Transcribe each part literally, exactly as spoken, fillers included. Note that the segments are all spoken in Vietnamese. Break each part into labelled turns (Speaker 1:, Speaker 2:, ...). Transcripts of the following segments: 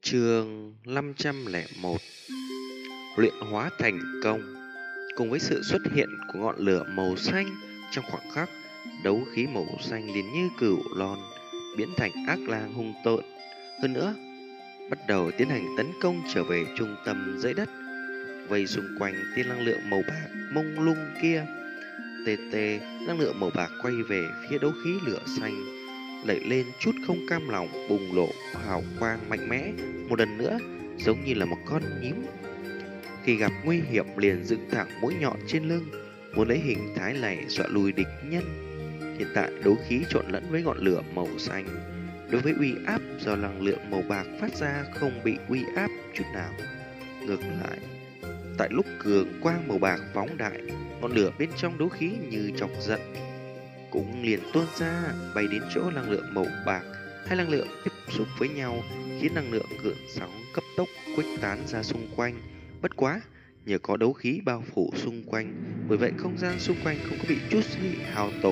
Speaker 1: Chương năm trăm lẻ một. Luyện hóa thành công. Cùng với sự xuất hiện của ngọn lửa màu xanh, trong khoảng khắc, đấu khí màu xanh liền như cửu lon, biến thành ác lang hung tợn. Hơn nữa, bắt đầu tiến hành tấn công trở về trung tâm dãy đất, vây xung quanh tia năng lượng màu bạc mông lung kia. Tê tê, năng lượng màu bạc quay về phía đấu khí lửa xanh, lẩy lên chút không cam lòng, bùng lộ hào quang mạnh mẽ một lần nữa, giống như là một con nhím khi gặp nguy hiểm liền dựng thẳng mũi nhọn trên lưng, muốn lấy hình thái này dọa lùi địch nhân. Hiện tại đấu khí trộn lẫn với ngọn lửa màu xanh, đối với uy áp do năng lượng màu bạc phát ra không bị uy áp chút nào. Ngược lại, tại lúc cường quang màu bạc phóng đại, ngọn lửa bên trong đấu khí như chọc giận cũng liền tuôn ra, bay đến chỗ năng lượng màu bạc. Hai năng lượng tiếp xúc với nhau khiến năng lượng gợn sóng cấp tốc khuếch tán ra xung quanh. Bất quá, nhờ có đấu khí bao phủ xung quanh, bởi vậy không gian xung quanh không có bị chút gì hao tổn.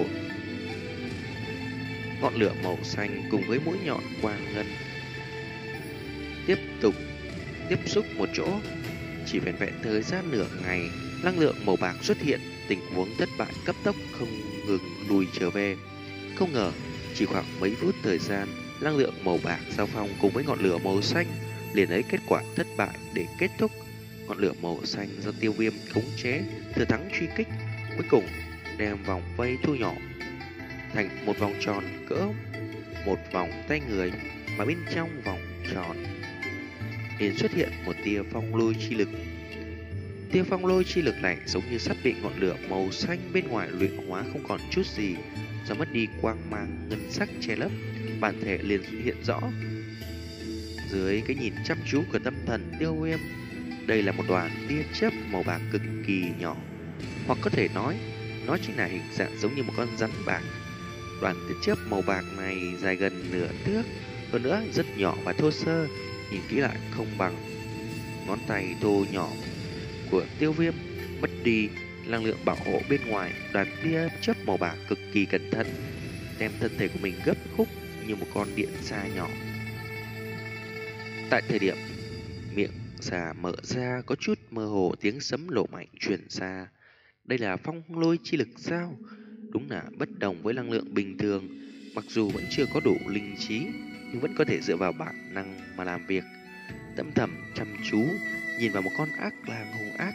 Speaker 1: Ngọn lửa màu xanh cùng với mũi nhọn quang ngân tiếp tục tiếp xúc một chỗ. Chỉ vẹn vẹn thời gian nửa ngày, năng lượng màu bạc xuất hiện, tình huống thất bại cấp tốc không ngừng lùi trở về. Không ngờ, chỉ khoảng mấy phút thời gian, năng lượng màu bạc giao phong cùng với ngọn lửa màu xanh liền lấy kết quả thất bại để kết thúc. Ngọn lửa màu xanh do Tiêu Viêm khống chế, thừa thắng truy kích, cuối cùng đem vòng vây thu nhỏ thành một vòng tròn cỡ một vòng tay người, mà bên trong vòng tròn liền xuất hiện một tia phong lôi chi lực. Tia phong lôi chi lực này giống như sắt bị ngọn lửa màu xanh bên ngoài luyện hóa không còn chút gì, do mất đi quang mang ngân sắc che lấp, bản thể liền hiện rõ. Dưới cái nhìn chăm chú của tâm thần Tiêu Viêm, đây là một đoàn tia chớp màu bạc cực kỳ nhỏ, hoặc có thể nói, nó chính là hình dạng giống như một con rắn bạc. Đoàn tia chớp màu bạc này dài gần nửa thước, hơn nữa rất nhỏ và thô sơ, nhìn kỹ lại không bằng ngón tay thô nhỏ của Tiêu Viêm. Mất đi năng lượng bảo hộ bên ngoài, đoàn tia chớp màu bạc cực kỳ cẩn thận đem thân thể của mình gấp khúc như một con điện xa nhỏ. Tại thời điểm miệng xà mở ra, có chút mơ hồ tiếng sấm nổ mạnh truyền ra. Đây là phong lôi chi lực sao? Đúng là bất đồng với năng lượng bình thường, mặc dù vẫn chưa có đủ linh trí nhưng vẫn có thể dựa vào bản năng mà làm việc. Tâm thầm chăm chú nhìn vào một con ác lang hung ác,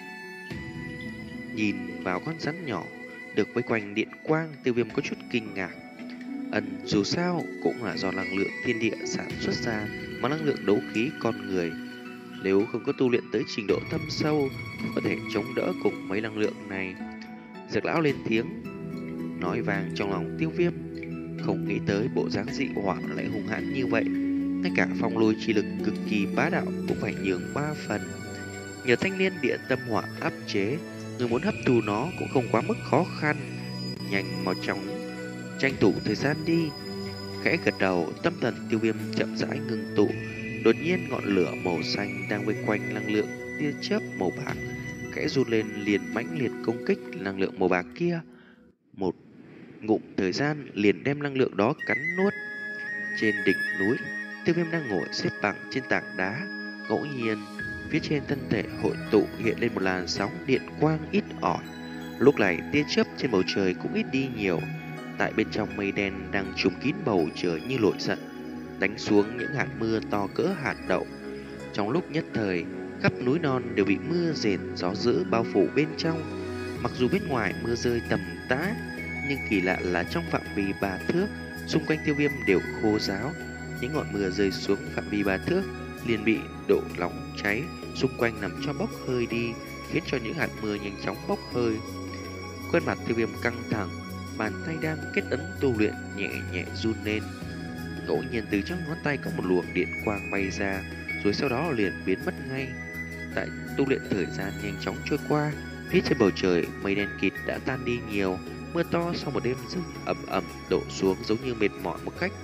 Speaker 1: nhìn vào con rắn nhỏ được vây quanh điện quang, Tiêu Viêm có chút kinh ngạc. Ẩn dù sao cũng là do năng lượng thiên địa sản xuất ra, mà năng lượng đấu khí con người nếu không có tu luyện tới trình độ thâm sâu, có thể chống đỡ cùng mấy năng lượng này. Dược lão lên tiếng nói vang trong lòng Tiêu Viêm, không nghĩ tới bộ dáng dị hỏa lại hung hãn như vậy, ngay cả phong lôi chi lực cực kỳ bá đạo cũng phải nhường ba phần. Nhờ thanh niên địa tâm hỏa áp chế, người muốn hấp thu nó cũng không quá mức khó khăn. Nhanh mau chóng tranh thủ thời gian đi. Khẽ gật đầu, tâm thần Tiêu Viêm chậm rãi ngưng tụ. Đột nhiên ngọn lửa màu xanh đang vây quanh năng lượng tia chớp màu bạc khẽ run lên, liền mãnh liệt công kích năng lượng màu bạc kia. Một ngụm thời gian liền đem năng lượng đó cắn nuốt. Trên đỉnh núi, Tiêu Viêm đang ngồi xếp bằng trên tảng đá, ngẫu nhiên phía trên thân thể hội tụ hiện lên một làn sóng điện quang ít ỏi. Lúc này tia chớp trên bầu trời cũng ít đi nhiều. Tại bên trong mây đen đang trùm kín bầu trời như nổi giận, đánh xuống những hạt mưa to cỡ hạt đậu. Trong lúc nhất thời, khắp núi non đều bị mưa rền gió dữ bao phủ bên trong. Mặc dù bên ngoài mưa rơi tầm tã, nhưng kỳ lạ là trong phạm vi ba thước, xung quanh Tiêu Viêm đều khô ráo. Những ngọn mưa rơi xuống phạm vi ba thước liền bị độ nóng cháy xung quanh làm cho bốc hơi đi, khiến cho những hạt mưa nhanh chóng bốc hơi. Khuôn mặt Tiêu Viêm căng thẳng, bàn tay đang kết ấn tu luyện nhẹ nhẹ run lên. Ngẫu nhiên từ trong ngón tay có một luồng điện quang bay ra, rồi sau đó liền biến mất ngay. Tại tu luyện thời gian nhanh chóng trôi qua, phía trên bầu trời mây đen kịt đã tan đi nhiều. Mưa to sau một đêm rừng ẩm ẩm đổ xuống giống như mệt mỏi một cách.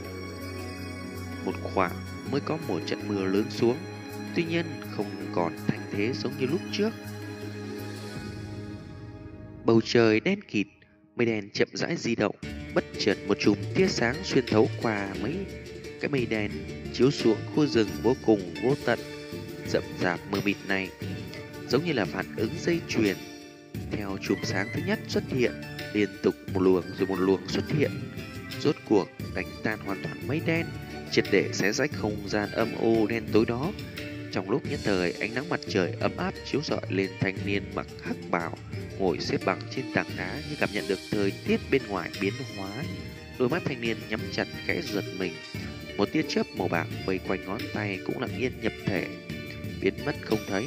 Speaker 1: Một khoảng mới có một trận mưa lớn xuống, tuy nhiên không còn thanh thế giống như lúc trước. Bầu trời đen kịt, mây đen chậm rãi di động, bất chợt một chùm tia sáng xuyên thấu qua mấy cái mây đen chiếu xuống khu rừng vô cùng vô tận, rậm rạp mờ mịt này, giống như là phản ứng dây chuyền. Theo chùm sáng thứ nhất xuất hiện, liên tục một luồng rồi một luồng xuất hiện, rốt cuộc đánh tan hoàn toàn mây đen, triệt để xé rách không gian âm u đen tối đó. Trong lúc nhất thời, ánh nắng mặt trời ấm áp chiếu rọi lên thanh niên mặc hắc bào ngồi xếp bằng trên tảng đá, như cảm nhận được thời tiết bên ngoài biến hóa. Đôi mắt thanh niên nhắm chặt khẽ giật mình, một tia chớp màu bạc vây quanh ngón tay cũng lặng yên nhập thể, biến mất không thấy.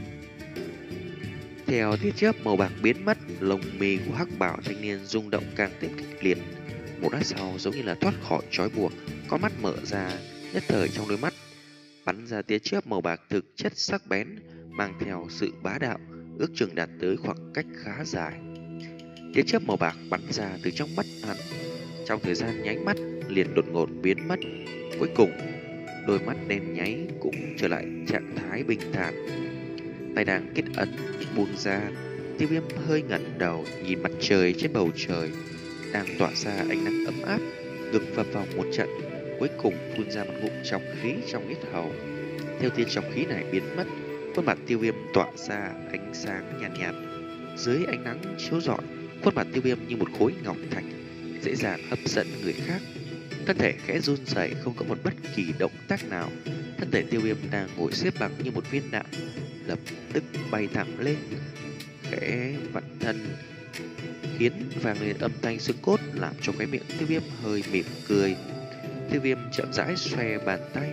Speaker 1: Theo tia chớp màu bạc biến mất, lông mi của hắc bảo thanh niên rung động càng thêm kịch liệt. Một lát sau, giống như là thoát khỏi trói buộc, con mắt mở ra, nhất thời trong đôi mắt bắn ra tia chớp màu bạc thực chất sắc bén, mang theo sự bá đạo, ước chừng đạt tới khoảng cách khá dài. Tia chớp màu bạc bắn ra từ trong mắt hắn, trong thời gian nháy mắt liền đột ngột biến mất. Cuối cùng, đôi mắt đen nháy cũng trở lại trạng thái bình thản. Tay đang kết ấn buông ra, Tiêu Viêm hơi ngẩng đầu nhìn mặt trời trên bầu trời đang tỏa ra ánh nắng ấm áp, ngực phập phồng một trận, cuối cùng phun ra một ngụm trọng khí trong yết hầu. Theo tia trọng khí này biến mất, khuôn mặt Tiêu Viêm tỏa ra ánh sáng nhàn nhạt, nhạt. Dưới ánh nắng chiếu rọi, khuôn mặt Tiêu Viêm như một khối ngọc thạch, dễ dàng hấp dẫn người khác. Thân thể khẽ run rẩy, không có một bất kỳ động tác nào. Thân thể Tiêu Viêm đang ngồi xếp bằng như một viên đạn, lập tức bay thẳng lên, khẽ vặn thân, khiến vang lên âm thanh xương cốt, làm cho cái miệng Tiêu Viêm hơi mỉm cười. Tiêu Viêm chậm rãi xòe bàn tay,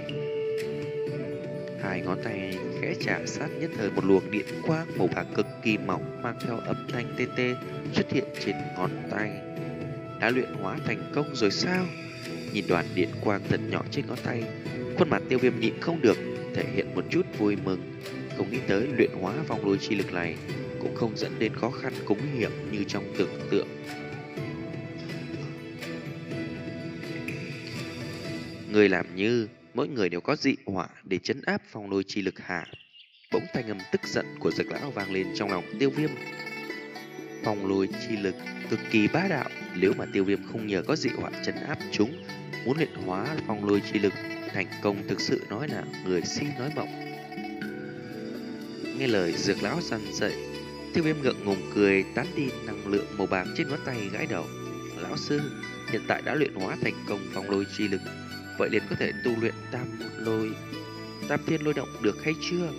Speaker 1: hai ngón tay khẽ chạm sát, nhất thời một luồng điện quang màu bạc cực kỳ mỏng mang theo âm thanh tê tê xuất hiện trên ngón tay. Đã luyện hóa thành công rồi sao? Nhìn đoàn điện quang thật nhỏ trên ngón tay, khuôn mặt Tiêu Viêm nhịn không được thể hiện một chút vui mừng. Không nghĩ tới luyện hóa phong lôi chi lực này cũng không dẫn đến khó khăn cũng nguy hiểm như trong tưởng tượng. Người làm như mỗi người đều có dị hỏa để trấn áp phong lôi chi lực hả? Bỗng thanh âm tức giận của Dược lão vang lên trong lòng Tiêu Viêm. Phong lôi chi lực cực kỳ bá đạo, nếu mà Tiêu Viêm không nhờ có dị hỏa trấn áp chúng, muốn luyện hóa phong lôi chi lực thành công thực sự nói là người si nói mộng. Nghe lời Dược lão dằn dậy, Tiêu Viêm ngượng ngùng cười, tán đi năng lượng màu bạc trên ngón tay, gãi đầu. Lão sư, hiện tại đã luyện hóa thành công phong lôi chi lực, vậy liền có thể tu luyện tam lôi, tam thiên lôi động được hay chưa?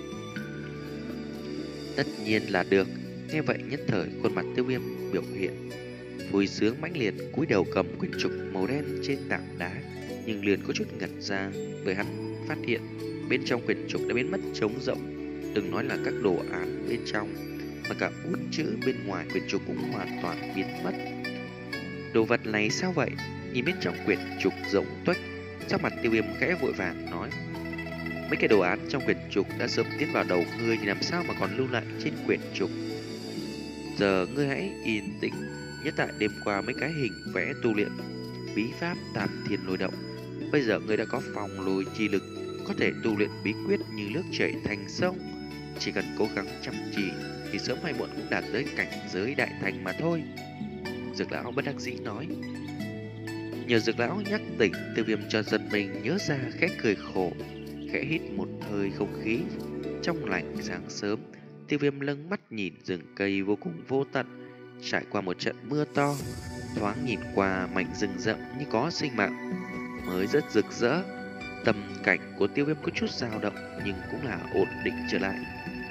Speaker 1: Tất nhiên là được. Nghe vậy nhất thời khuôn mặt Tiêu Viêm biểu hiện vui sướng mãnh liệt, cúi đầu cầm quyển trục màu đen trên tảng đá, nhưng liền có chút ngẩn ra bởi hắn phát hiện bên trong quyển trục đã biến mất trống rỗng. Đừng nói là các đồ án bên trong, mà cả bút chữ bên ngoài quyển trục cũng hoàn toàn biến mất. Đồ vật này sao vậy? Nhìn bên trong quyển trục rỗng tuếch, sắc mặt Tiêu Viêm khẽ vội vàng nói: mấy cái đồ án trong quyển trục đã sớm tiến vào đầu ngươi thì làm sao mà còn lưu lại trên quyển trục? Giờ ngươi hãy yên tĩnh, nhớ tại đêm qua mấy cái hình vẽ tu luyện bí pháp tam thiên lôi động. Bây giờ ngươi đã có phong lôi chi lực, có thể tu luyện bí quyết như nước chảy thành sông. Chỉ cần cố gắng chăm chỉ thì sớm hay muộn cũng đạt tới cảnh giới đại thành mà thôi. Dược lão bất đắc dĩ nói. Nhờ Dược lão nhắc tỉnh, Tiêu Viêm cho giật mình nhớ ra, khẽ cười khổ, khẽ hít một hơi không khí trong lành sáng sớm. Tiêu Viêm lâng mắt nhìn rừng cây vô cùng vô tận, trải qua một trận mưa to, thoáng nhìn qua mảnh rừng rậm như có sinh mạng, mới rất rực rỡ. Tâm cảnh của Tiêu Viêm có chút dao động nhưng cũng là ổn định trở lại.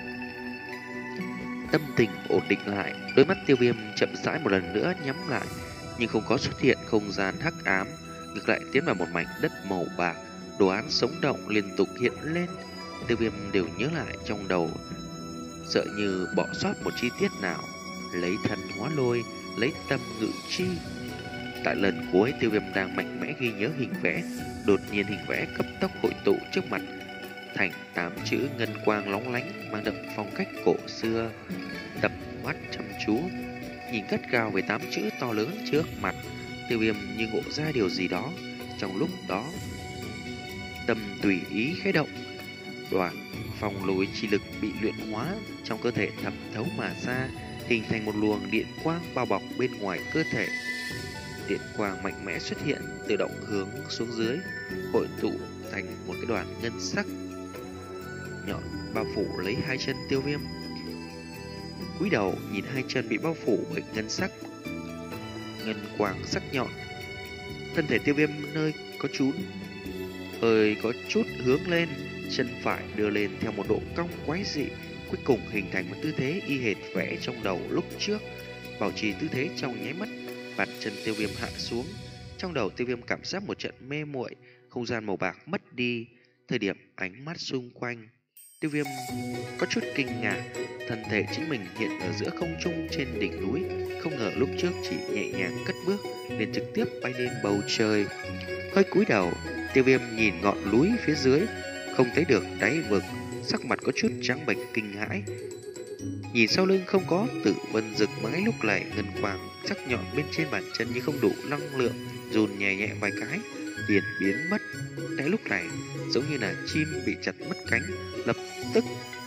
Speaker 1: Tâm tình ổn định lại, đôi mắt Tiêu Viêm chậm rãi một lần nữa nhắm lại, nhưng không có xuất hiện không gian hắc ám, ngược lại tiến vào một mảnh đất màu bạc, đồ án sống động liên tục hiện lên. Tiêu Viêm đều nhớ lại trong đầu, sợ như bỏ sót một chi tiết nào. Lấy thân hóa lôi, lấy tâm ngự chi. Tại lần cuối Tiêu Viêm đang mạnh mẽ ghi nhớ hình vẽ, đột nhiên hình vẽ cấp tốc hội tụ trước mặt thành tám chữ ngân quang lóng lánh, mang đậm phong cách cổ xưa. Tập mắt chăm chú nhìn gắt gao về tám chữ to lớn trước mặt, Tiêu Viêm như ngộ ra điều gì đó. Trong lúc đó, tâm tùy ý khẽ động, đoạn phong lôi chi lực bị luyện hóa trong cơ thể thẩm thấu mà ra, hình thành một luồng điện quang bao bọc bên ngoài cơ thể. điện quang mạnh mẽ xuất hiện, tự động hướng xuống dưới, hội tụ thành một cái đoàn ngân sắc nhọn bao phủ lấy hai chân Tiêu Viêm. Cúi đầu nhìn hai chân bị bao phủ bởi ngân sắc ngân quang sắc nhọn, thân thể Tiêu Viêm nơi có chút hơi có chút hướng lên, chân phải đưa lên theo một độ cong quái dị, cuối cùng hình thành một tư thế y hệt vẽ trong đầu lúc trước. Bảo trì tư thế trong nháy mắt, bàn chân Tiêu Viêm hạ xuống. Trong đầu Tiêu Viêm cảm giác một trận mê muội, không gian màu bạc mất đi. Thời điểm ánh mắt xung quanh, Tiêu Viêm có chút kinh ngạc, thân thể chính mình hiện ở giữa không trung trên đỉnh núi, không ngờ lúc trước chỉ nhẹ nhàng cất bước nên trực tiếp bay lên bầu trời. Hơi cúi đầu, Tiêu Viêm nhìn ngọn núi phía dưới, không thấy được đáy vực, sắc mặt có chút trắng bệch kinh hãi. Nhìn sau lưng không có Tử Vân Dực mãi lúc này ngân quang sắc nhọn bên trên bàn chân như không đủ năng lượng, run nhẹ nhẹ vài cái liền biến mất. Cái lúc này giống như là chim bị chặt mất cánh, lập tức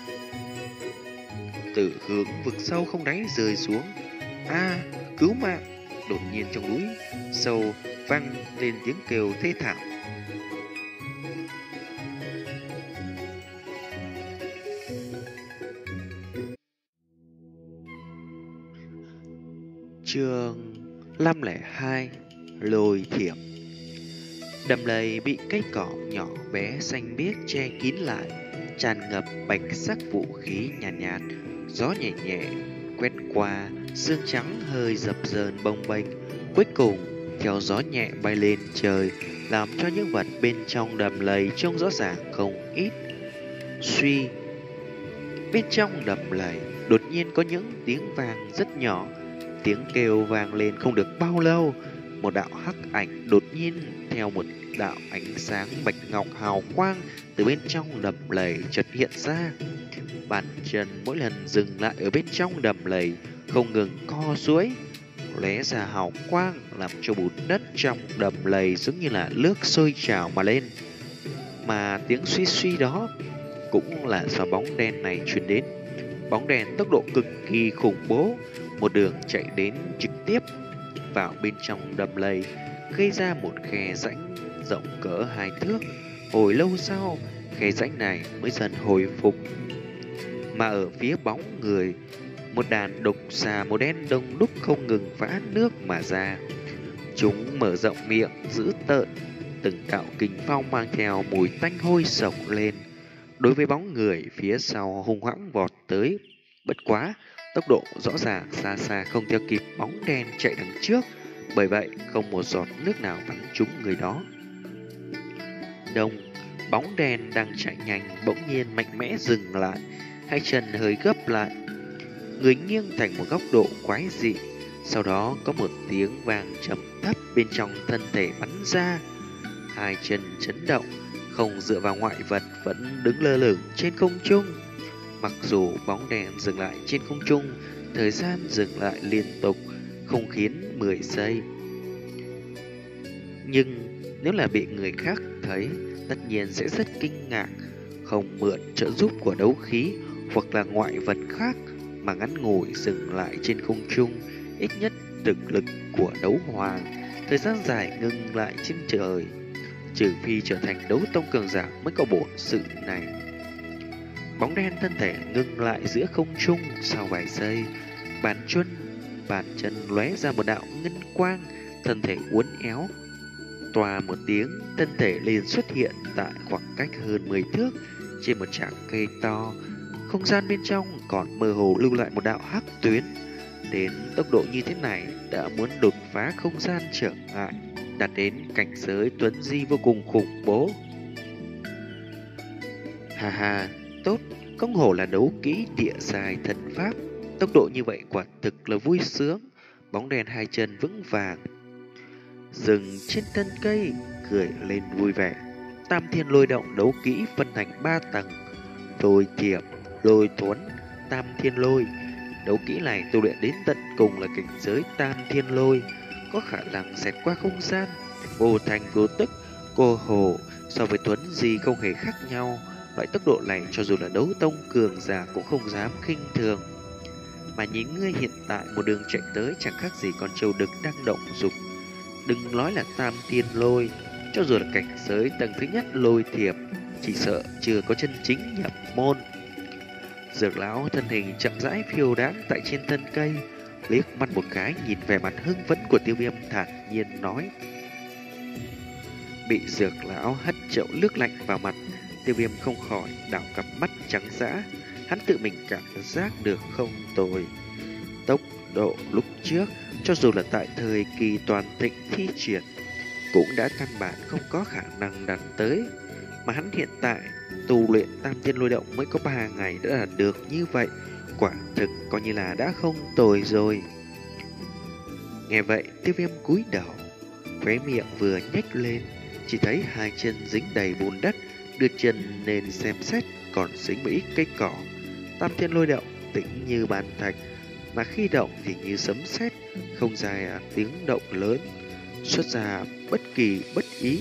Speaker 1: từ hướng vực sâu không đáy rơi xuống. A, à, cứu mạng! Đột nhiên trong núi sâu vang lên tiếng kêu thê thảm. Chương năm lẻ hai, Lôi Thiểm. Đầm lầy bị cây cỏ nhỏ bé xanh biếc che kín lại, tràn ngập bạch sắc vũ khí nhàn nhạt, nhạt, gió nhẹ nhẹ quét qua, sương trắng hơi dập dờn bồng bềnh, cuối cùng theo gió nhẹ bay lên trời, làm cho những vật bên trong đầm lầy trông rõ ràng không ít. Suy, bên trong đầm lầy đột nhiên có những tiếng vang rất nhỏ. Tiếng kêu vang lên không được bao lâu, một đạo hắc ảnh đột nhiên theo một đạo ánh sáng bạch ngọc hào quang từ bên trong đầm lầy chợt hiện ra. Bàn chân mỗi lần dừng lại ở bên trong đầm lầy không ngừng co duỗi, lóe ra hào quang làm cho bùn đất trong đầm lầy giống như là nước sôi trào mà lên. Mà tiếng suy suy đó cũng là do bóng đen này truyền đến. Bóng đèn tốc độ cực kỳ khủng bố, một đường chạy đến trực tiếp vào bên trong đầm lầy, gây ra một khe rãnh rộng cỡ hai thước. Hồi lâu sau, khe rãnh này mới dần hồi phục. Mà ở phía bóng người, một đàn độc xà màu đen đông đúc không ngừng vã nước mà ra. Chúng mở rộng miệng dữ tợn, từng đạo kình phong mang theo mùi tanh hôi sộc lên. Đối với bóng người phía sau hung hãng vọt tới, bất quá tốc độ rõ ràng xa xa không theo kịp bóng đen chạy đằng trước, bởi vậy không một giọt nước nào bắn trúng người đó. Đông, bóng đen đang chạy nhanh bỗng nhiên mạnh mẽ dừng lại, hai chân hơi gấp lại, người nghiêng thành một góc độ quái dị. Sau đó có một tiếng vang trầm thấp bên trong thân thể bắn ra, hai chân chấn động, không dựa vào ngoại vật vẫn đứng lơ lửng trên không trung. Mặc dù bóng đèn dừng lại trên không trung, thời gian dừng lại liên tục, không khiến mười giây. Nhưng nếu là bị người khác thấy, tất nhiên sẽ rất kinh ngạc, không mượn trợ giúp của đấu khí hoặc là ngoại vật khác mà ngắn ngủi dừng lại trên không trung, ít nhất thực lực của đấu hoàng, thời gian dài ngừng lại trên trời. Trừ phi trở thành đấu tông cường giả mới có bổn sự này. Bóng đen thân thể ngừng lại giữa không trung sau vài giây, bàn chân bàn chân lóe ra một đạo ngân quang, thân thể uốn éo, tòa một tiếng, thân thể liền xuất hiện tại khoảng cách hơn mười thước trên một trảng cây to. Không gian bên trong còn mơ hồ lưu lại một đạo hắc tuyến. Đến tốc độ như thế này đã muốn đột phá không gian trở ngại, đạt đến cảnh giới tuấn di vô cùng khủng bố. Hà hà, tốt, không hổ là đấu kỹ địa dài thần pháp, tốc độ như vậy quả thực là vui sướng. Bóng đèn hai chân vững vàng dừng trên thân cây, cười lên vui vẻ. Tam thiên lôi động đấu kỹ phân thành ba tầng: lôi thiểm, lôi thuấn, tam thiên lôi. Đấu kỹ này tu luyện đến tận cùng là cảnh giới tam thiên lôi, có khả năng xẹt qua không gian, vô thành vô tức, cô hồ. So với thuấn di không hề khác nhau. Loại tốc độ này cho dù là đấu tông cường giả cũng không dám khinh thường. Mà nhìn ngươi hiện tại một đường chạy tới chẳng khác gì con trâu đực đang động dục. Đừng nói là tam thiên lôi, cho dù là cảnh giới tầng thứ nhất lôi thiệp, chỉ sợ chưa có chân chính nhập môn. Dược lão thân hình chậm rãi phiêu đáng tại trên thân cây, liếc mắt một cái nhìn về mặt hưng phấn của Tiêu Viêm, thản nhiên nói. Bị dược lão hất chậu nước lạnh vào mặt, Tiêu Viêm không khỏi đảo cặp mắt trắng dã. Hắn tự mình cảm giác được không tồi. Tốc độ lúc trước, cho dù là tại thời kỳ toàn thịnh thi triển, cũng đã căn bản không có khả năng đạt tới. Mà hắn hiện tại tu luyện tam thiên lôi động mới có ba ngày đã đạt được như vậy, quả thực coi như là đã không tồi rồi. Nghe vậy, Tiêu Viêm cúi đầu, khóe miệng vừa nhếch lên, chỉ thấy hai chân dính đầy bùn đất, đưa chân lên xem xét còn dính một ít cây cỏ. Tam thiên lôi động tĩnh như bàn thạch, mà khi động thì như sấm sét, không dài à, tiếng động lớn, xuất ra bất kỳ bất ý.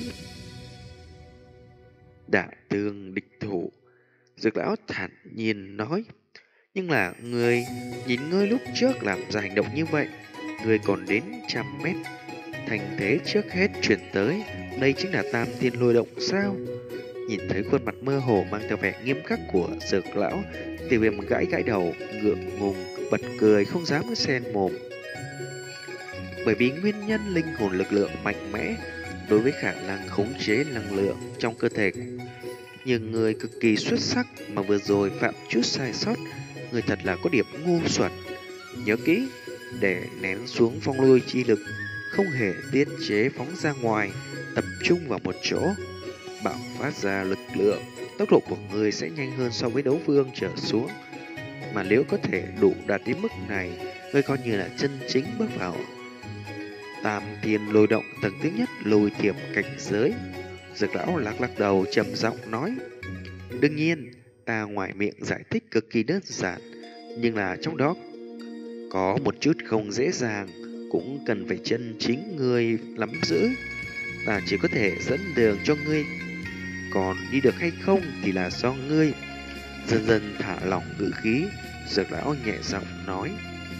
Speaker 1: Đại tương địch thủ, dược lão thản nhiên nói. Nhưng là người nhìn ngươi lúc trước làm ra hành động như vậy, người còn đến trăm mét. Thành thế trước hết chuyển tới, đây chính là tam thiên lôi động sao? Nhìn thấy khuôn mặt mơ hồ mang theo vẻ nghiêm khắc của dược lão, Tiêu Viêm gãi gãi đầu, ngượng ngùng, bật cười không dám xen mồm. Bởi vì nguyên nhân linh hồn lực lượng mạnh mẽ đối với khả năng khống chế năng lượng trong cơ thể, nhưng người cực kỳ xuất sắc mà vừa rồi phạm chút sai sót, người thật là có điểm ngu xuẩn. Nhớ kỹ, để nén xuống phong lôi chi lực, không hề tiết chế phóng ra ngoài, tập trung vào một chỗ, bạo phát ra lực lượng, tốc độ của người sẽ nhanh hơn so với đấu vương trở xuống. Mà nếu có thể đủ đạt đến mức này, người coi như là chân chính bước vào tam thiên lôi động tầng thứ nhất lôi thiểm cảnh giới. Dược lão lắc lắc đầu trầm giọng nói. Đương nhiên, ta ngoài miệng giải thích cực kỳ đơn giản, nhưng là trong đó có một chút không dễ dàng, cũng cần phải chân chính ngươi nắm giữ. Ta chỉ có thể dẫn đường cho ngươi, còn đi được hay không thì là do ngươi. Dần dần thả lỏng ngữ khí, dược lão nhẹ giọng nói.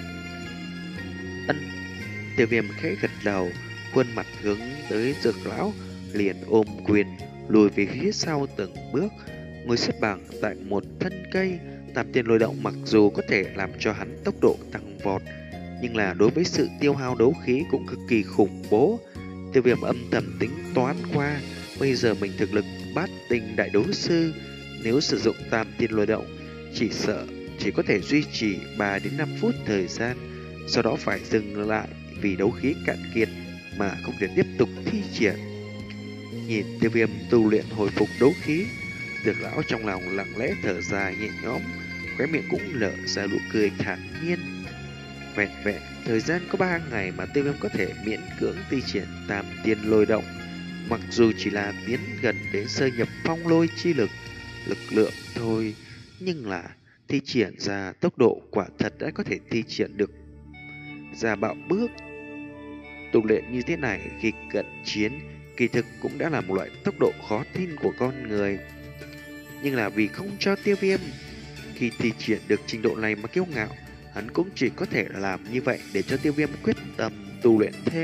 Speaker 1: Ân. Tiêu Viêm khẽ gật đầu, khuôn mặt hướng tới dược lão, liền ôm quyền lùi về phía sau từng bước, ngồi xếp bằng tại một thân cây. Tam thiên lôi động mặc dù có thể làm cho hắn tốc độ tăng vọt, nhưng là đối với sự tiêu hao đấu khí cũng cực kỳ khủng bố. Tiêu Viêm âm thầm tính toán qua, bây giờ mình thực lực bát tinh đại đấu sư, nếu sử dụng tam thiên lôi động, chỉ sợ chỉ có thể duy trì ba đến năm phút thời gian, sau đó phải dừng lại vì đấu khí cạn kiệt mà không thể tiếp tục thi triển. Nhìn Tiêu Viêm tu luyện hồi phục đấu khí, dược lão trong lòng lặng lẽ thở dài nhẹ nhõm, khóe miệng cũng nở ra nụ cười thản nhiên. Vẹn vẹn thời gian có ba ngày mà Tiêu Viêm có thể miễn cưỡng thi triển tam thiên lôi động, mặc dù chỉ là tiến gần đến sơ nhập phong lôi chi lực, lực lượng thôi, nhưng là thi triển ra tốc độ quả thật đã có thể thi triển được ra bạo bước. Tu luyện như thế này khi cận chiến kỳ thực cũng đã là một loại tốc độ khó tin của con người, nhưng là vì không cho Tiêu Viêm khi thi triển được trình độ này mà kiêu ngạo, hắn cũng chỉ có thể làm như vậy để cho Tiêu Viêm quyết tâm tu luyện thêm.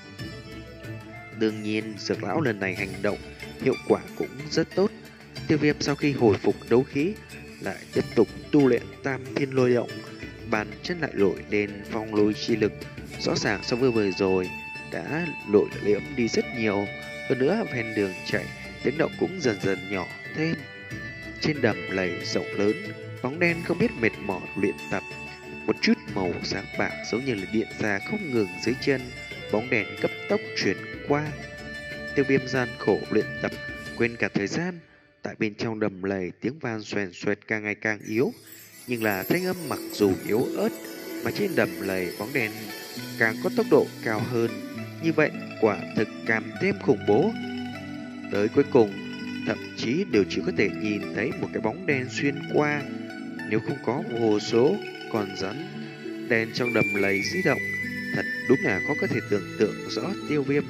Speaker 1: Đương nhiên, dược lão lần này hành động hiệu quả cũng rất tốt. Tiêu Viêm sau khi hồi phục đấu khí lại tiếp tục tu luyện tam thiên lôi động, bàn chân lại nổi lên phong lôi chi lực, rõ ràng so với vừa rồi đã lội liễm đi rất nhiều. Hơn nữa ven đường chạy, tiếng động cũng dần dần nhỏ thêm. Trên đầm lầy rộng lớn, bóng đen không biết mệt mỏi luyện tập, một chút màu sáng bạc giống như là điện ra không ngừng dưới chân, bóng đèn cấp tốc chuyển qua. Tiêu Viêm gian khổ luyện tập, quên cả thời gian. Tại bên trong đầm lầy, tiếng vang xoèn xoẹt càng ngày càng yếu, nhưng là thanh âm mặc dù yếu ớt, mà trên đầm lầy bóng đèn càng có tốc độ cao hơn. Như vậy quả thực càng thêm khủng bố. Tới cuối cùng, thậm chí đều chỉ có thể nhìn thấy một cái bóng đen xuyên qua, nếu không có vô số con rắn đen trong đầm lầy di động, thật đúng là khó có thể tưởng tượng rõ Tiêu Viêm.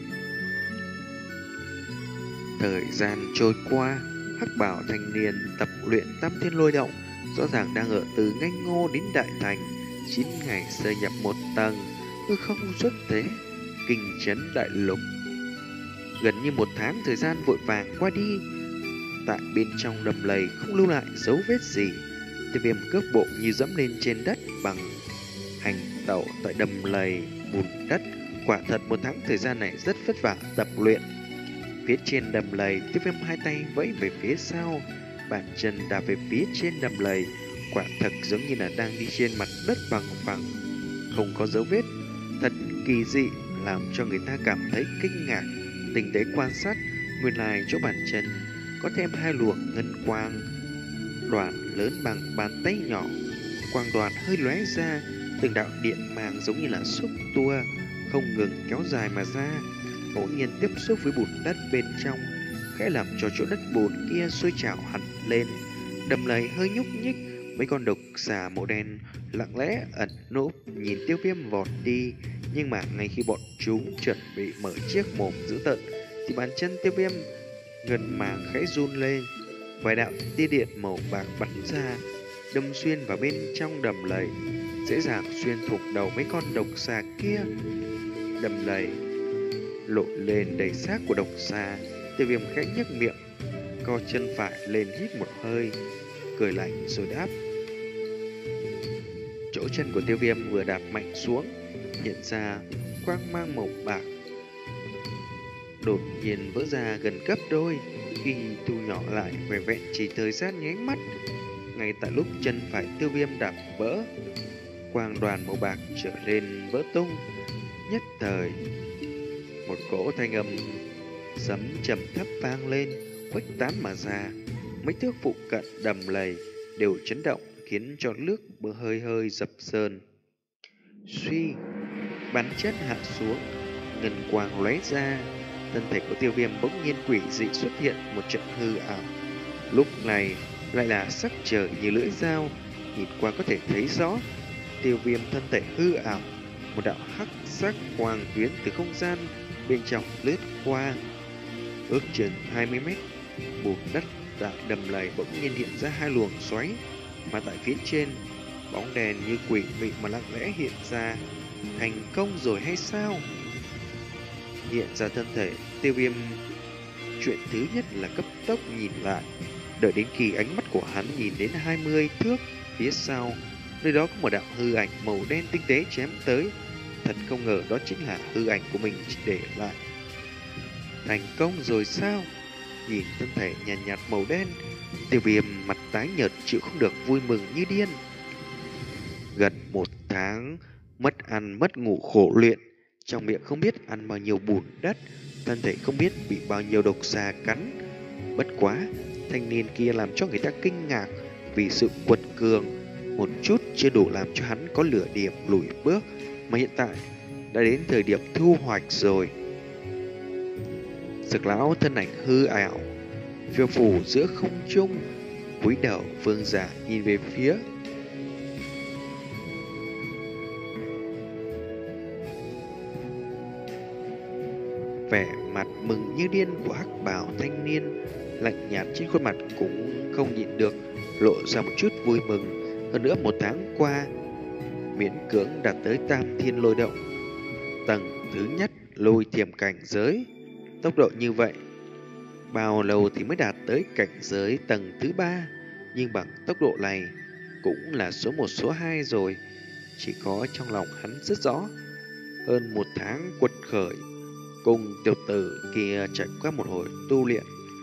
Speaker 1: Thời gian trôi qua, hắc bảo thanh niên tập luyện tam thiên lôi động rõ ràng đang ở từ nganh ngô đến đại thành, chín ngày sơ nhập một tầng, hư không xuất thế. kinh chấn đại lục. Gần như một tháng thời gian vội vàng qua đi, tại bên trong đầm lầy không lưu lại dấu vết gì. Tiêu Viêm cước bộ như dẫm lên trên đất bằng hành tẩu tại đầm lầy bùn đất. Quả thật một tháng thời gian này rất vất vả tập luyện. Phía trên đầm lầy, Tiêu Viêm hai tay vẫy về phía sau, bàn chân đạp về phía trên đầm lầy. Quả thật giống như là đang đi trên mặt đất bằng phẳng, không có dấu vết. Thật kỳ dị, làm cho người ta cảm thấy kinh ngạc. Tinh tế quan sát, nguyên lai chỗ bàn chân có thêm hai luồng ngân quang đoàn lớn bằng bàn tay nhỏ. Quang đoàn hơi lóe ra, từng đạo điện màng giống như là xúc tua không ngừng kéo dài mà ra, ngẫu nhiên tiếp xúc với bùn đất bên trong, khẽ làm cho chỗ đất bùn kia sôi trào hẳn lên. Đầm lầy hơi nhúc nhích, mấy con độc xà màu đen lặng lẽ ẩn núp nhìn Tiêu Viêm vọt đi. Nhưng mà ngay khi bọn chúng chuẩn bị mở chiếc mồm dữ tợn, thì bàn chân Tiêu Viêm ngân màng khẽ run lên, vài đạo tia điện màu bạc bắn ra, đâm xuyên vào bên trong đầm lầy, dễ dàng xuyên thủng đầu mấy con độc xà kia. Đầm lầy lộn lên đầy xác của độc xà. Tiêu Viêm khẽ nhếch miệng, co chân phải lên hít một hơi, cười lạnh rồi đáp. Chỗ chân của Tiêu Viêm vừa đạp mạnh xuống, hiện ra quang mang màu bạc đột nhiên vỡ ra gần gấp đôi. Khi thu nhỏ lại, vẻn vẹn chỉ thời gian nháy mắt, ngay tại lúc chân phải Tiêu Viêm đạp vỡ, quang đoàn màu bạc trở lên vỡ tung. Nhất thời, một cỗ thanh âm sấm trầm thấp vang lên, khuếch tán mà ra. Mấy thước phụ cận đầm lầy đều chấn động, khiến cho nước bờ hơi hơi dập dờn. Suy, bắn chân hạ xuống, ngân quang lóe ra, thân thể của Tiêu Viêm bỗng nhiên quỷ dị xuất hiện một trận hư ảo. Lúc này lại là sắc trời như lưỡi dao, nhìn qua có thể thấy rõ. Tiêu Viêm thân thể hư ảo, một đạo hắc sắc quang tuyến từ không gian bên trong lướt qua, ước chừng hai mươi mét. Bùn đất tại đầm lầy bỗng nhiên hiện ra hai luồng xoáy, mà tại phía trên, bóng đèn như quỷ mị mà lặng lẽ hiện ra. Thành công rồi hay sao? Hiện ra thân thể, Tiêu Viêm chuyện thứ nhất là cấp tốc nhìn lại, đợi đến khi ánh mắt của hắn nhìn đến hai mươi thước phía sau, nơi đó có một đạo hư ảnh màu đen tinh tế chém tới. Thật không ngờ đó chính là hư ảnh của mình để lại. Thành công rồi sao? Nhìn thân thể nhàn nhạt, nhạt màu đen, Tiêu Viêm mặt tái nhợt chịu không được, vui mừng như điên. Gần một tháng mất ăn mất ngủ khổ luyện, trong miệng không biết ăn bao nhiêu bùn đất, thân thể không biết bị bao nhiêu độc xà cắn. Bất quá, thanh niên kia làm cho người ta kinh ngạc vì sự quật cường, một chút chưa đủ làm cho hắn có lửa điểm lùi bước, mà hiện tại đã đến thời điểm thu hoạch rồi. Dược lão thân ảnh hư ảo phiêu phù giữa không trung, cúi đầu vương giả nhìn về phía vẻ mặt mừng như điên của hắc bào thanh niên, lạnh nhạt trên khuôn mặt cũng không nhịn được lộ ra một chút vui mừng. Hơn nữa một tháng qua, miễn cưỡng đạt tới tam thiên lôi động tầng thứ nhất lôi thiềm cảnh giới. Tốc độ như vậy, bao lâu thì mới đạt tới cảnh giới tầng thứ ba? Nhưng bằng tốc độ này cũng là số một số hai rồi. Chỉ có trong lòng hắn rất rõ, hơn một tháng quật khởi, cùng tiểu tử kia trải qua một hồi tu luyện,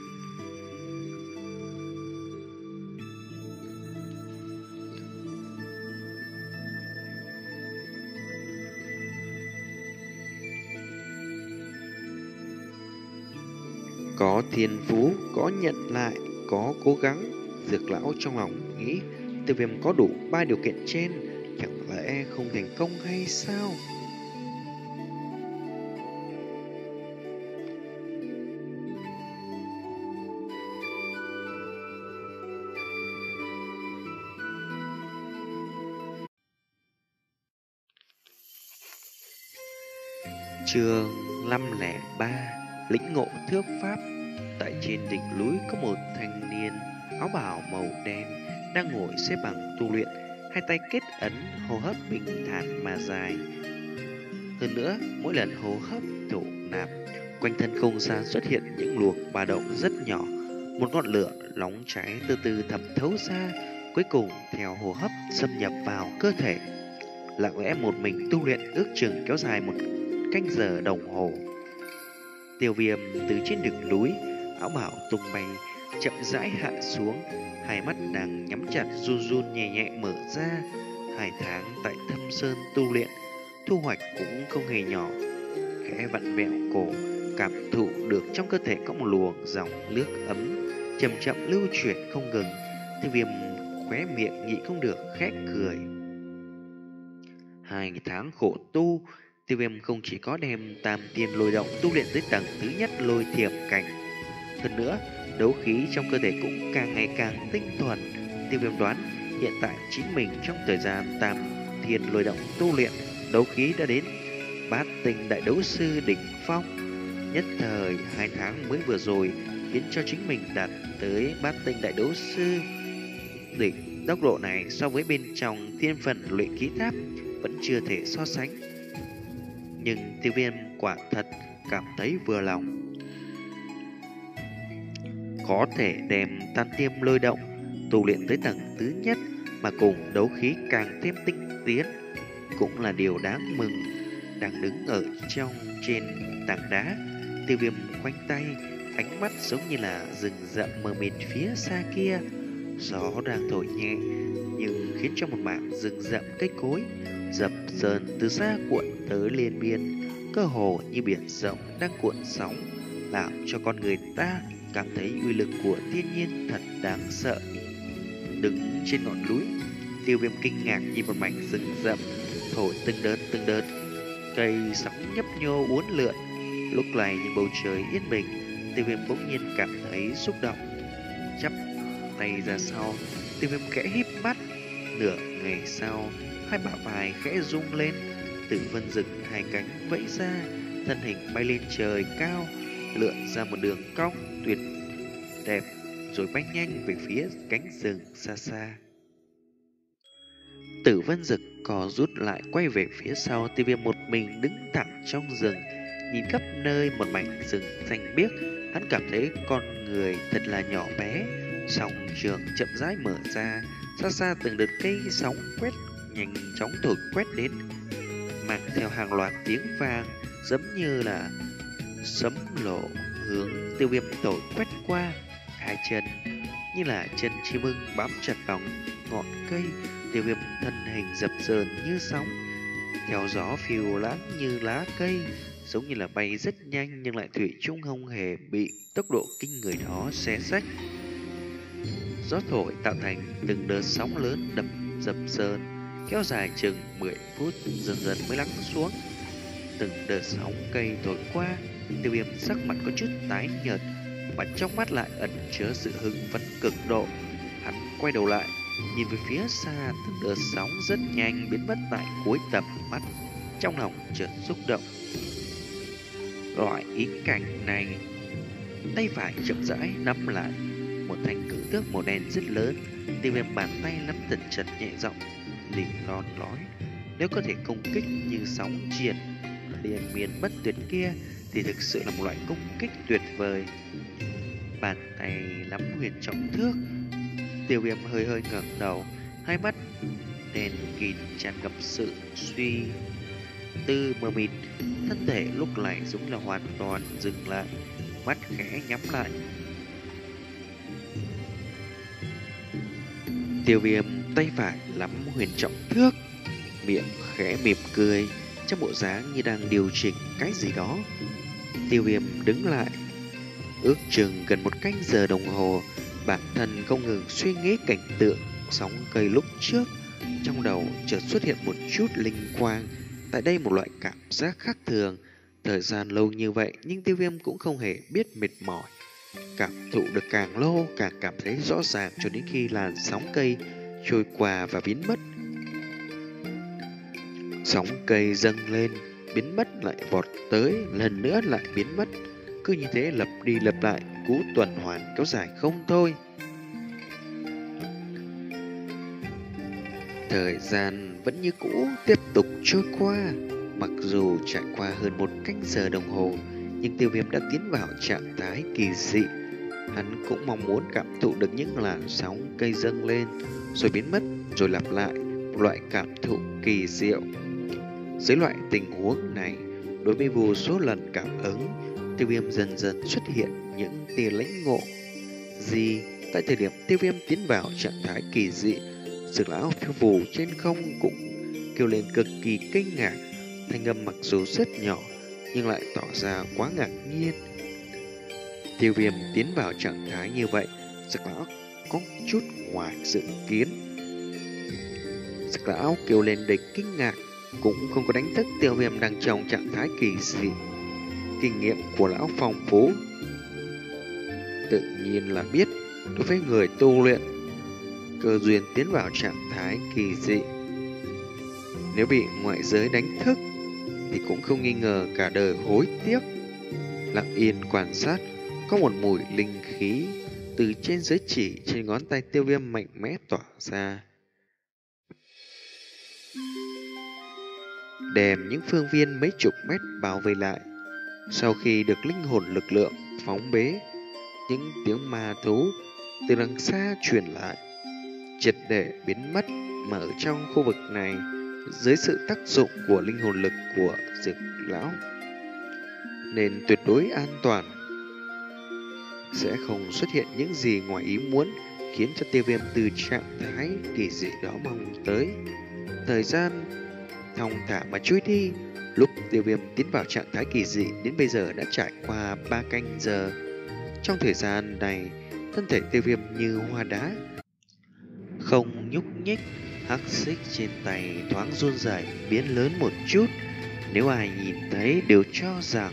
Speaker 1: có thiên phú, có nhận lại, có cố gắng. Dược lão trong lòng nghĩ, Tiêu Viêm có đủ ba điều kiện trên, chẳng lẽ không thành công hay sao? Chương năm lẻ ba, lĩnh ngộ thước pháp. Tại trên đỉnh núi có một thanh niên áo bào màu đen đang ngồi xếp bằng tu luyện, hai tay kết ấn, hô hấp bình thản mà dài. Hơn nữa, mỗi lần hô hấp thổ nạp, quanh thân không gian xuất hiện những luồng ba động rất nhỏ, một ngọn lửa nóng cháy từ từ thẩm thấu ra, cuối cùng theo hô hấp xâm nhập vào cơ thể. Lặng lẽ một mình tu luyện ước chừng kéo dài một canh giờ đồng hồ. Tiêu Viêm từ trên đỉnh núi, áo bào tung bay, chậm rãi hạ xuống, hai mắt đang nhắm chặt run run nhẹ nhẹ mở ra. Hai tháng tại Thâm Sơn tu luyện, thu hoạch cũng không hề nhỏ. Khẽ vặn vẹo cổ, cảm thụ được trong cơ thể có một luồng dòng nước ấm chậm chậm lưu chuyển không ngừng. Tiêu Viêm khóe miệng nhịn không được khẽ cười. Hai tháng khổ tu, Tiêu Viêm không chỉ có đem tam tiên lôi động tu luyện tới tầng thứ nhất lôi thiểm cảnh, hơn nữa đấu khí trong cơ thể cũng càng ngày càng tinh thuần. Tiêu Viêm đoán hiện tại chính mình trong thời gian tam thiên lôi động tu luyện, đấu khí đã đến bát tinh đại đấu sư đỉnh phong. Nhất thời hai tháng mới vừa rồi khiến cho chính mình đạt tới bát tinh đại đấu sư đỉnh. Tốc độ này so với bên trong thiên phần luyện khí tháp vẫn chưa thể so sánh, nhưng Tiêu Viêm quả thật cảm thấy vừa lòng. Có thể đem tam tiêm lôi động tu luyện tới tầng thứ nhất mà cùng đấu khí càng thêm tinh tiến cũng là điều đáng mừng. Đang đứng ở trong trên tảng đá, Tiêu Viêm khoanh tay, ánh mắt giống như là rừng rậm mờ mịt phía xa kia. Gió đang thổi nhẹ nhưng khiến cho một mảng rừng rậm cây cối dập dờn từ xa cuộn tới liên miên, cơ hồ như biển rộng đang cuộn sóng, làm cho con người ta cảm thấy uy lực của thiên nhiên thật đáng sợ. Đứng trên ngọn núi, Tiêu Viêm kinh ngạc nhìn một mảnh rừng rậm thổi từng đợt từng đợt, cây sóng nhấp nhô uốn lượn. Lúc này nhìn bầu trời yên bình, Tiêu Viêm bỗng nhiên cảm thấy xúc động, chắp tay ra sau. Tiêu Viêm khẽ híp mắt. Nửa ngày sau, hai bả vai khẽ rung lên, Tử Vân Dực hai cánh vẫy ra, thân hình bay lên trời cao, lượn ra một đường cong tuyệt đẹp, rồi bay nhanh về phía cánh rừng xa xa. Tử Vân Dực co rút lại quay về phía sau. Tiêu Viêm một mình đứng thẳng trong rừng, nhìn khắp nơi một mảnh rừng xanh biếc. Hắn cảm thấy con người thật là nhỏ bé. Sóng trường chậm rãi mở ra, xa xa từng đợt cây sóng quét nhanh chóng thổi quét đến, mang theo hàng loạt tiếng vang giống như là sấm lộ hướng Tiêu Viêm thổi quét qua. Hai chân như là chân chim ưng bám chặt vào ngọn cây. Tiêu Viêm thân hình dập dờn như sóng, theo gió phiêu lãng như lá cây, giống như là bay rất nhanh nhưng lại thủy chung không hề bị tốc độ kinh người đó xé xách. Gió thổi tạo thành từng đợt sóng lớn đập dập dờn, kéo dài chừng mười phút, dần dần mới lắng xuống. Từng đợt sóng cây thổi qua, Tiêu Viêm sắc mặt có chút tái nhợt, mà trong mắt lại ẩn chứa sự hưng phấn cực độ. Hắn quay đầu lại, nhìn về phía xa, từng đợt sóng rất nhanh biến mất tại cuối tầm mắt. Trong lòng chợt xúc động. Loại ý cảnh này, tay phải chậm rãi nắm lại một thanh cự thước màu đen rất lớn. Tiêu Viêm bàn tay nắm thật chặt, nhẹ giọng lìm lon nói: nếu có thể công kích như sóng triệt liên miên bất tuyệt kia thì thực sự là một loại công kích tuyệt vời. Bàn tay nắm huyền trọng thước, Tiêu Viêm hơi hơi ngẩng đầu, hai mắt đèn kịt tràn ngập sự suy tư mờ mịt. Thân thể lúc này giống là hoàn toàn dừng lại, mắt khẽ nhắm lại. Tiêu Viêm tay phải nắm huyền trọng thước, miệng khẽ mỉm cười, trong bộ dáng như đang điều chỉnh cái gì đó. Tiêu Viêm đứng lại, ước chừng gần một canh giờ đồng hồ, bản thân không ngừng suy nghĩ cảnh tượng sóng cây lúc trước. Trong đầu chợt xuất hiện một chút linh quang. Tại đây một loại cảm giác khác thường. Thời gian lâu như vậy nhưng Tiêu Viêm cũng không hề biết mệt mỏi. Cảm thụ được càng lâu càng cảm thấy rõ ràng, cho đến khi làn sóng cây trôi qua và biến mất. Sóng cây dâng lên, biến mất, lại vọt tới, lần nữa lại biến mất. Cứ như thế lặp đi lặp lại, cú tuần hoàn kéo dài không thôi. Thời gian vẫn như cũ tiếp tục trôi qua. Mặc dù trải qua hơn một canh giờ đồng hồ, nhưng Tiêu Viêm đã tiến vào trạng thái kỳ dị. Hắn cũng mong muốn cảm thụ được những làn sóng cây dâng lên, rồi biến mất, rồi lặp lại một loại cảm thụ kỳ diệu. Dưới loại tình huống này, đối với vô số lần cảm ứng, Tiêu Viêm dần dần xuất hiện những tia lãnh ngộ. Gì, tại thời điểm Tiêu Viêm tiến vào trạng thái kỳ dị, Dược lão phiêu phù trên không cũng kêu lên cực kỳ kinh ngạc. Thanh âm mặc dù rất nhỏ nhưng lại tỏ ra quá ngạc nhiên. Tiêu Viêm tiến vào trạng thái như vậy, Dược lão có chút ngoài dự kiến. Dược lão kêu lên đầy kinh ngạc, cũng không có đánh thức Tiêu Viêm đang trong trạng thái kỳ dị. Kinh nghiệm của lão phong phú, tự nhiên là biết đối với người tu luyện, cơ duyên tiến vào trạng thái kỳ dị, nếu bị ngoại giới đánh thức thì cũng không nghi ngờ cả đời hối tiếc. Lặng yên quan sát, có một mùi linh khí từ trên giới chỉ trên ngón tay Tiêu Viêm mạnh mẽ tỏa ra, đem những phương viên mấy chục mét bao vây lại. Sau khi được linh hồn lực lượng phóng bế, những tiếng ma thú từ đằng xa truyền lại, triệt để biến mất. Mà ở trong khu vực này, dưới sự tác dụng của linh hồn lực của Dược lão, nên tuyệt đối an toàn, sẽ không xuất hiện những gì ngoài ý muốn, khiến cho Tiêu Viêm từ trạng thái kỳ dị đó mong tới. Thời gian thong thả mà trôi đi. Lúc Tiêu Viêm tiến vào trạng thái kỳ dị đến bây giờ đã trải qua ba canh giờ. Trong thời gian này, thân thể Tiêu Viêm như hoa đá, không nhúc nhích. Hắc xích trên tay thoáng run rẩy, biến lớn một chút. Nếu ai nhìn thấy đều cho rằng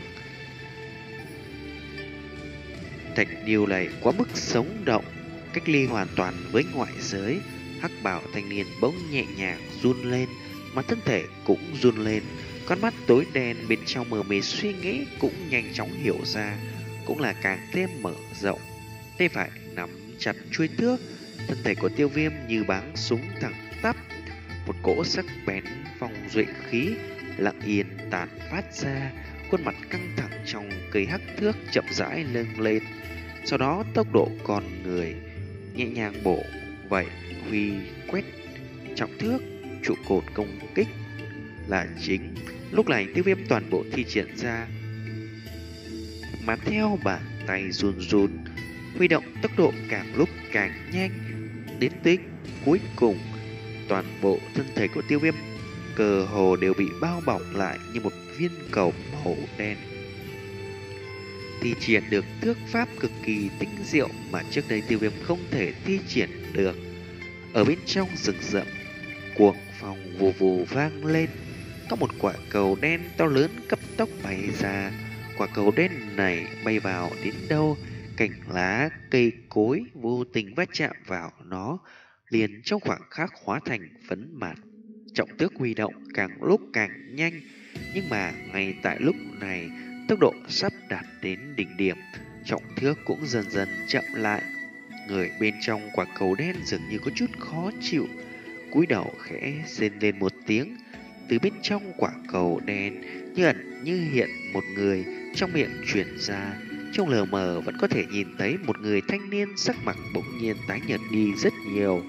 Speaker 1: thạch điều này quá mức sống động, cách ly hoàn toàn với ngoại giới. Hắc bảo thanh niên bỗng nhẹ nhàng run lên, mà thân thể cũng run lên. Con mắt tối đen bên trong mờ mịt suy nghĩ cũng nhanh chóng hiểu ra, cũng là càng thêm mở rộng. Tay phải nắm chặt chuôi thước, thân thể của Tiêu Viêm như báng súng thẳng tắp. Một cỗ sắc bén phong duệ khí lặng yên tàn phát ra, khuôn mặt căng thẳng trong cây hắc thước chậm rãi nâng lên. Sau đó tốc độ con người nhẹ nhàng bổ vậy huy quét trọng thước, trụ cột công kích là chính. Lúc này Tiêu Viêm toàn bộ thi triển ra, mà theo bàn tay run run, huy động tốc độ càng lúc càng nhanh. Đến tích cuối cùng, toàn bộ thân thể của Tiêu Viêm cơ hồ đều bị bao bọc lại như một viên cầu màu đen. Thi triển được thước pháp cực kỳ tinh diệu mà trước đây Tiêu Viêm không thể thi triển được. Ở bên trong rừng rậm, cuồng phong vù vù vang lên. Có một quả cầu đen to lớn cấp tốc bay ra. Quả cầu đen này bay vào đến đâu, cành lá, cây cối vô tình va chạm vào nó, liền trong khoảng khắc hóa thành phấn mạt. Trọng thước huy động càng lúc càng nhanh, nhưng mà ngay tại lúc này, tốc độ sắp đạt đến đỉnh điểm, trọng thước cũng dần dần chậm lại. Người bên trong quả cầu đen dường như có chút khó chịu, cúi đầu khẽ rên lên một tiếng. Từ bên trong quả cầu đen như ẩn như hiện một người, trong miệng truyền ra, trong lờ mờ vẫn có thể nhìn thấy một người thanh niên sắc mặt bỗng nhiên tái nhợt đi rất nhiều.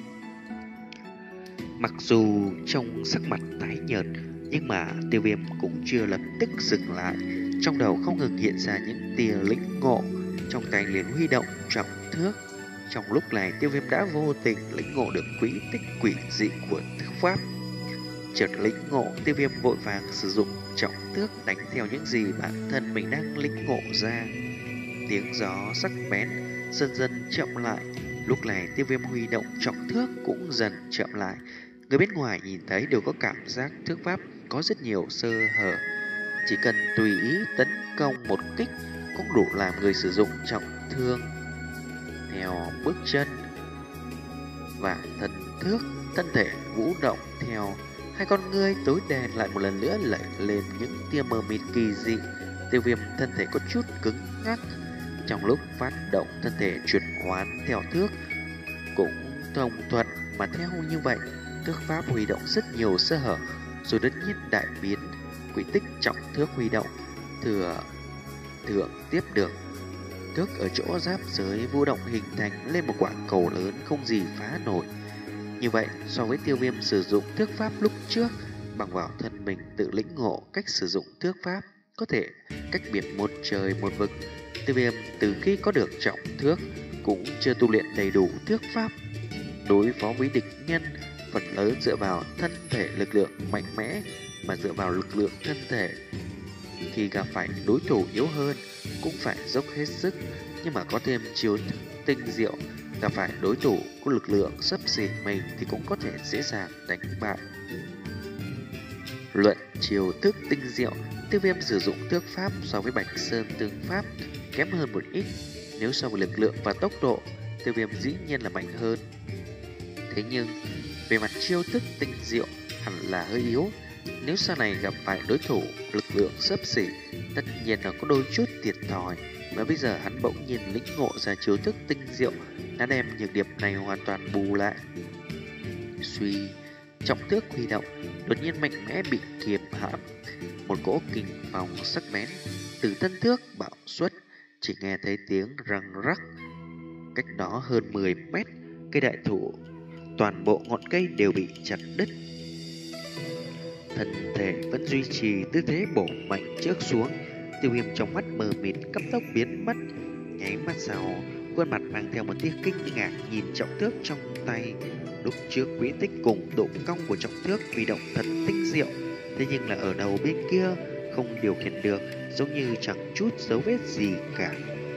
Speaker 1: Mặc dù trong sắc mặt tái nhợt, nhưng mà Tiêu Viêm cũng chưa lập tức dừng lại. Trong đầu không ngừng hiện ra những tia lĩnh ngộ, trong tay liền huy động trọng thước. Trong lúc này Tiêu Viêm đã vô tình lĩnh ngộ được quý tích quỷ dị của thước pháp. Chợt lĩnh ngộ, Tiêu Viêm vội vàng sử dụng trọng thước đánh theo những gì bản thân mình đang lĩnh ngộ ra. Tiếng gió sắc bén dần dần chậm lại. Lúc này Tiêu Viêm huy động trọng thước cũng dần chậm lại. Người bên ngoài nhìn thấy đều có cảm giác thước pháp có rất nhiều sơ hở, chỉ cần tùy ý tấn công một kích cũng đủ làm người sử dụng trọng thương theo bước chân và thân thước. Thân thể vũ động theo, hai con ngươi tối đen lại một lần nữa lẩy lên những tia mờ mịt kỳ dị. Tiêu Viêm thân thể có chút cứng ngắc, trong lúc phát động thân thể chuyển hoán theo thước cũng thông thuận, mà theo như vậy thước pháp huy động rất nhiều sơ hở, rồi đột nhiên đại biến. quỹ tích trọng thước huy động, thừa thượng tiếp được. Thước ở chỗ giáp giới vô động hình thành lên một quả cầu lớn không gì phá nổi. Như vậy, so với Tiêu Viêm sử dụng thước pháp lúc trước, bằng vào thân mình tự lĩnh ngộ cách sử dụng thước pháp, có thể cách biệt một trời một vực. Tiêu Viêm từ khi có được trọng thước cũng chưa tu luyện đầy đủ thước pháp. Đối phó với địch nhân, phần lớn dựa vào thân thể lực lượng mạnh mẽ, mà dựa vào lực lượng thân thể. Khi gặp phải đối thủ yếu hơn, cũng phải dốc hết sức, nhưng mà có thêm chiêu thức tinh diệu, gặp phải đối thủ có lực lượng xấp xỉ mình thì cũng có thể dễ dàng đánh bại. Luận chiêu thức tinh diệu, Tiêu Viêm sử dụng thước pháp so với Bạch Sơn tương pháp kém hơn một ít. Nếu so với lực lượng và tốc độ, Tiêu Viêm dĩ nhiên là mạnh hơn. Thế nhưng, về mặt chiêu thức tinh diệu hẳn là hơi yếu. Nếu sau này gặp phải đối thủ lực lượng xấp xỉ, tất nhiên là có đôi chút thiệt thòi. Mà bây giờ hắn bỗng nhiên lĩnh ngộ ra chiêu thức tinh diệu, đã đem nhược điểm này hoàn toàn bù lại. Suy, trọng thước huy động, đột nhiên mạnh mẽ bị kiềm hãm. Một cỗ kình phong sắc bén từ thân thước bạo xuất, chỉ nghe thấy tiếng răng rắc. Cách đó hơn mười mét, cây đại thụ, toàn bộ ngọn cây đều bị chặt đứt. Thân thể vẫn duy trì tư thế bổ mạnh trước xuống. Tiêu Viêm trong mắt mờ mịt cấp tốc biến mất. Nháy mắt sau, khuôn mặt mang theo một tia kinh ngạc nhìn trọng thước trong tay. Lúc trước quỹ tích cùng độ cong của trọng thước huy động thật tinh diệu, thế nhưng là ở đầu bên kia không điều khiển được, giống như chẳng chút dấu vết gì cả.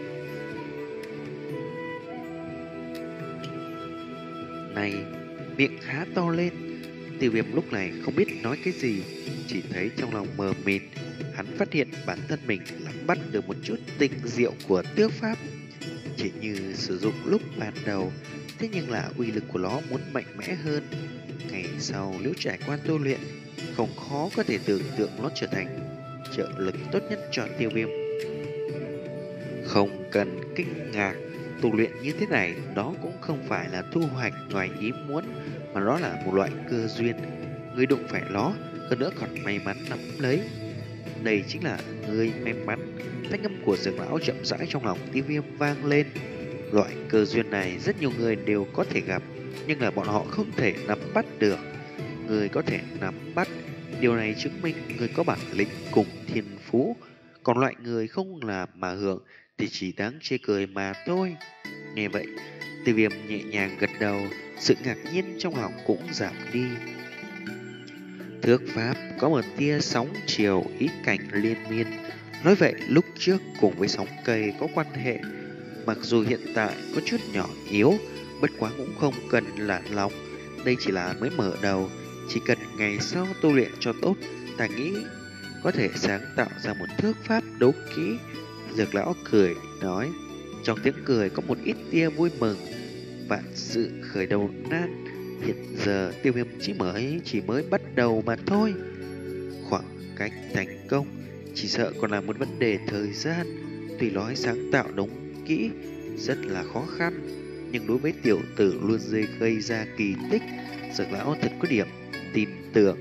Speaker 1: Này, miệng há to lên. Tiêu Viêm lúc này không biết nói cái gì, chỉ thấy trong lòng mờ mịt. Hắn phát hiện bản thân mình nắm bắt được một chút tinh diệu của tước pháp, chỉ như sử dụng lúc ban đầu, thế nhưng là uy lực của nó muốn mạnh mẽ hơn. Ngày sau nếu trải qua tu luyện, không khó có thể tưởng tượng nó trở thành trợ lực tốt nhất cho Tiêu Viêm. Không cần kinh ngạc, tu luyện như thế này đó cũng không phải là thu hoạch ngoài ý muốn, mà đó là một loại cơ duyên. Người đụng phải nó, hơn nữa còn may mắn nắm lấy. Đây chính là người may mắn. Thanh âm của Dược lão chậm rãi trong lòng Tiêu Viêm vang lên. Loại cơ duyên này rất nhiều người đều có thể gặp, nhưng là bọn họ không thể nắm bắt được. Người có thể nắm bắt, điều này chứng minh người có bản lĩnh cùng thiên phú. Còn loại người không làm mà hưởng thì chỉ đáng chê cười mà thôi. Nghe vậy, Tiêu Viêm nhẹ nhàng gật đầu, sự ngạc nhiên trong lòng cũng giảm đi. Thước pháp có một tia sóng chiều ý cảnh liên miên. Nói vậy lúc trước cùng với sóng cây có quan hệ, mặc dù hiện tại có chút nhỏ yếu, bất quá cũng không cần là lòng. Đây chỉ là mới mở đầu, chỉ cần ngày sau tu luyện cho tốt, ta nghĩ có thể sáng tạo ra một thước pháp đấu kỹ. Dược lão cười nói, trong tiếng cười có một ít tia vui mừng. Vạn sự khởi đầu nan, hiện giờ Tiêu Viêm chỉ mới chỉ mới bắt đầu mà thôi. Khoảng cách thành công chỉ sợ còn là một vấn đề thời gian. Tuy nói sáng tạo đúng kỹ rất là khó khăn, nhưng đối với tiểu tử luôn dây gây ra kỳ tích, Dược lão thật có điểm tin tưởng.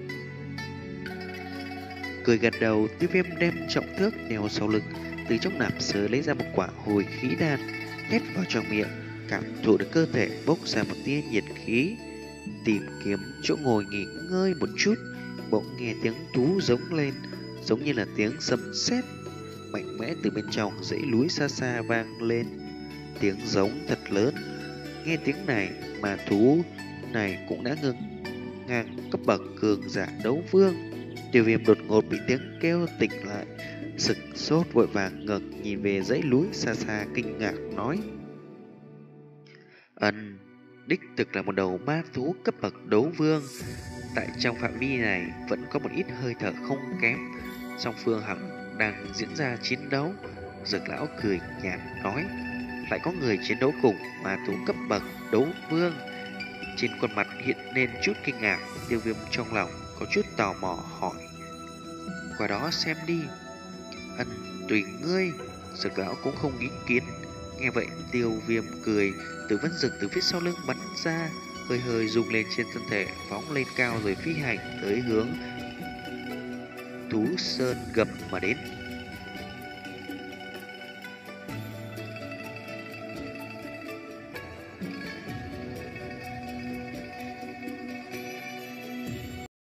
Speaker 1: Cười gật đầu, Tiêu Viêm đem trọng thước đeo sau lưng, từ trong nạp sớ lấy ra một quả hồi khí đan, nhét vào trong miệng, cảm thụ được cơ thể bốc ra một tia nhiệt khí. Tìm kiếm chỗ ngồi nghỉ ngơi một chút, bỗng nghe tiếng thú giống lên, giống như là tiếng sấm sét mạnh mẽ từ bên trong dãy núi xa xa vang lên. Tiếng giống thật lớn, nghe tiếng này mà thú này cũng đã ngừng ngang cấp bậc cường giả đấu vương. Tiêu Viêm đột ngột bị tiếng kêu tỉnh lại, sực sốt vội vàng ngẩng nhìn về dãy núi xa xa kinh ngạc nói: Ân, đích thực là một đầu ma thú cấp bậc đấu vương. Tại trong phạm vi này vẫn có một ít hơi thở không kém. Song phương hẳn đang diễn ra chiến đấu. Dược lão cười nhạt nói: lại có người chiến đấu cùng ma thú cấp bậc đấu vương. Trên khuôn mặt hiện lên chút kinh ngạc. Tiêu Viêm trong lòng có chút tò mò hỏi: qua đó xem đi. Ân, tùy ngươi. Dược lão cũng không ý kiến. Nghe vậy Tiêu Viêm cười, từ vân rực từ phía sau lưng bắn ra, hơi hơi rung lên trên thân thể, phóng lên cao rồi phi hành tới hướng thú sơn gầm mà đến.